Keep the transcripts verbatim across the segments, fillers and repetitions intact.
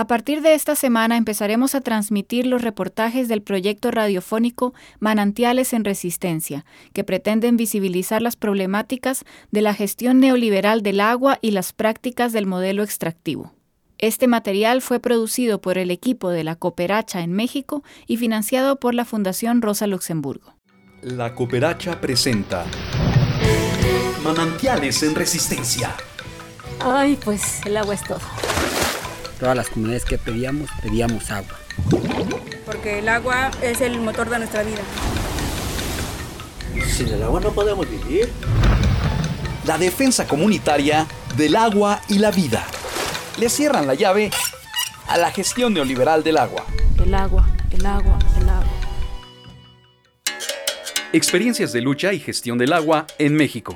A partir de esta semana empezaremos a transmitir los reportajes del proyecto radiofónico Manantiales en Resistencia, que pretenden visibilizar las problemáticas de la gestión neoliberal del agua y las prácticas del modelo extractivo. Este material fue producido por el equipo de la Cooperacha en México y financiado por la Fundación Rosa Luxemburgo. La Cooperacha presenta Manantiales en Resistencia. Ay, pues el agua es todo. Todas las comunidades que pedíamos, pedíamos agua. Porque el agua es el motor de nuestra vida. Sin el agua no podemos vivir. La defensa comunitaria del agua y la vida. Le cierran la llave a la gestión neoliberal del agua. El agua, el agua, el agua. Experiencias de lucha y gestión del agua en México.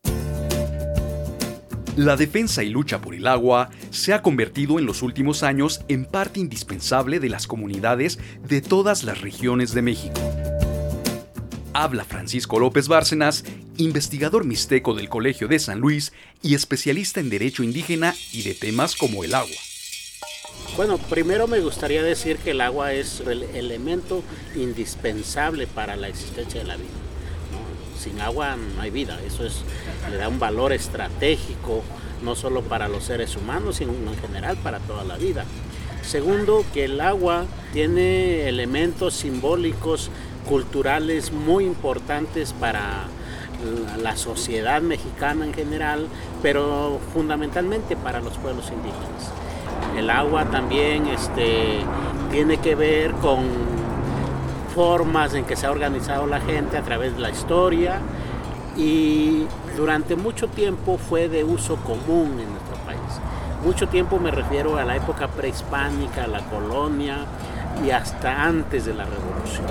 La defensa y lucha por el agua se ha convertido en los últimos años en parte indispensable de las comunidades de todas las regiones de México. Habla Francisco López Bárcenas, investigador mixteco del Colegio de San Luis y especialista en derecho indígena y de temas como el agua. Bueno, primero me gustaría decir que el agua es el elemento indispensable para la existencia de la vida. Sin agua no hay vida, eso es, le da un valor estratégico, no solo para los seres humanos, sino en general para toda la vida. Segundo, que el agua tiene elementos simbólicos, culturales muy importantes para la sociedad mexicana en general, pero fundamentalmente para los pueblos indígenas. El agua también este, tiene que ver con formas en que se ha organizado la gente a través de la historia y durante mucho tiempo fue de uso común en nuestro país. Mucho tiempo me refiero a la época prehispánica, a la colonia y hasta antes de la Revolución.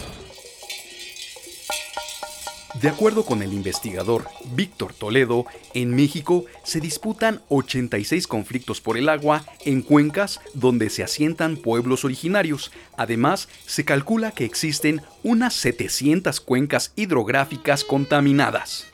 De acuerdo con el investigador Víctor Toledo, en México se disputan ochenta y seis conflictos por el agua en cuencas donde se asientan pueblos originarios. Además, se calcula que existen unas setecientas cuencas hidrográficas contaminadas.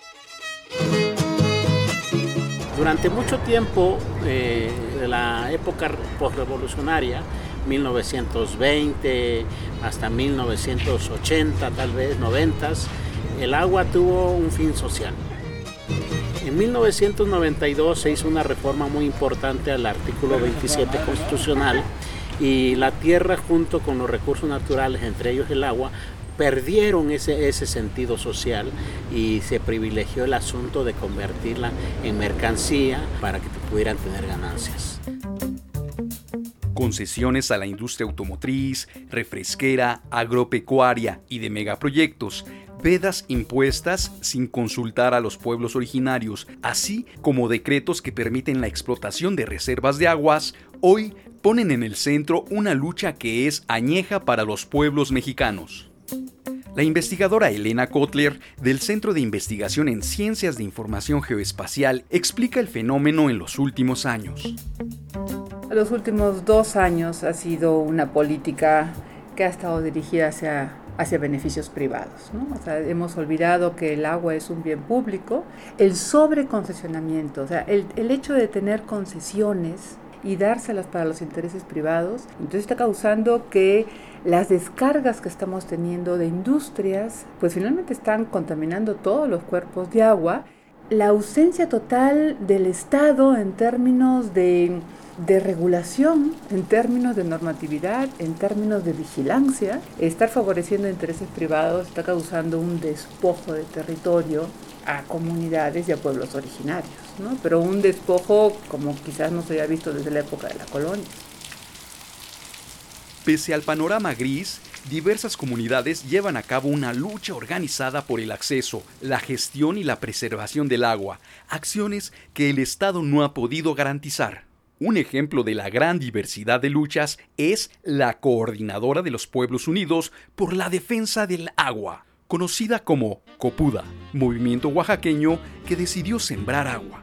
Durante mucho tiempo, eh, de la época postrevolucionaria, mil novecientos veinte hasta mil novecientos ochenta, tal vez noventa, el agua tuvo un fin social. En mil novecientos noventa y dos se hizo una reforma muy importante al artículo veintisiete constitucional y la tierra junto con los recursos naturales, entre ellos el agua, perdieron ese, ese sentido social y se privilegió el asunto de convertirla en mercancía para que pudieran tener ganancias. Concesiones a la industria automotriz, refresquera, agropecuaria y de megaproyectos, vedas impuestas sin consultar a los pueblos originarios, así como decretos que permiten la explotación de reservas de aguas, hoy ponen en el centro una lucha que es añeja para los pueblos mexicanos. La investigadora Elena Kotler, del Centro de Investigación en Ciencias de Información Geoespacial, explica el fenómeno en los últimos años. Los últimos dos años ha sido una política que ha estado dirigida hacia, hacia beneficios privados, ¿no? O sea, hemos olvidado que el agua es un bien público. El sobreconcesionamiento, o sea, el, el hecho de tener concesiones y dárselas para los intereses privados, entonces está causando que las descargas que estamos teniendo de industrias, pues finalmente están contaminando todos los cuerpos de agua. La ausencia total del Estado en términos de, de regulación, en términos de normatividad, en términos de vigilancia, estar favoreciendo intereses privados está causando un despojo de territorio a comunidades y a pueblos originarios, ¿no? Pero un despojo como quizás no se haya visto desde la época de la colonia. Pese al panorama gris, diversas comunidades llevan a cabo una lucha organizada por el acceso, la gestión y la preservación del agua, acciones que el Estado no ha podido garantizar. Un ejemplo de la gran diversidad de luchas es la Coordinadora de los Pueblos Unidos por la Defensa del Agua, conocida como COPUDA, movimiento oaxaqueño que decidió sembrar agua.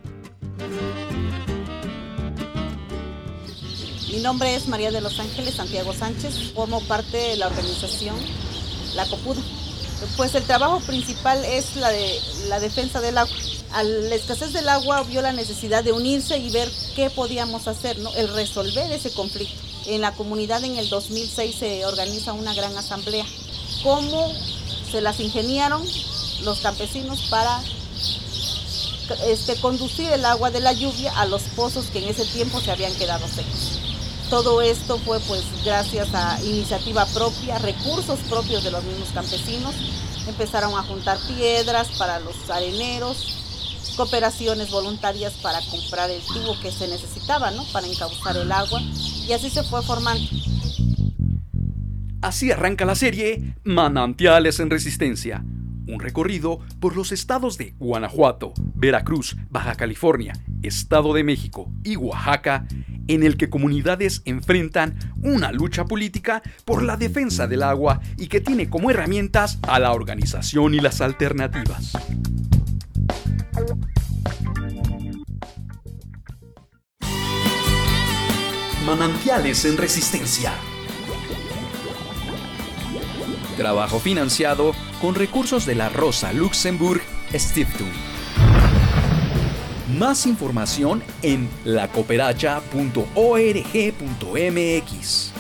Mi nombre es María de los Ángeles Santiago Sánchez, formo parte de la organización La COPUDA. Pues el trabajo principal es la de la defensa del agua. A la escasez del agua vio la necesidad de unirse y ver qué podíamos hacer, ¿no? El resolver ese conflicto. En la comunidad en el dos mil seis se organiza una gran asamblea. ¿Cómo se las ingeniaron los campesinos para este, conducir el agua de la lluvia a los pozos que en ese tiempo se habían quedado secos? Todo esto fue pues gracias a iniciativa propia, recursos propios de los mismos campesinos. Empezaron a juntar piedras para los areneros, cooperaciones voluntarias para comprar el tubo que se necesitaba, ¿no? Para encauzar el agua, y así se fue formando. Así arranca la serie Manantiales en Resistencia, un recorrido por los estados de Guanajuato, Veracruz, Baja California, Estado de México y Oaxaca, en el que comunidades enfrentan una lucha política por la defensa del agua y que tiene como herramientas a la organización y las alternativas. Manantiales en Resistencia. Trabajo financiado con recursos de la Rosa Luxemburg Stiftung. Más información en la cooperacha punto org punto m x.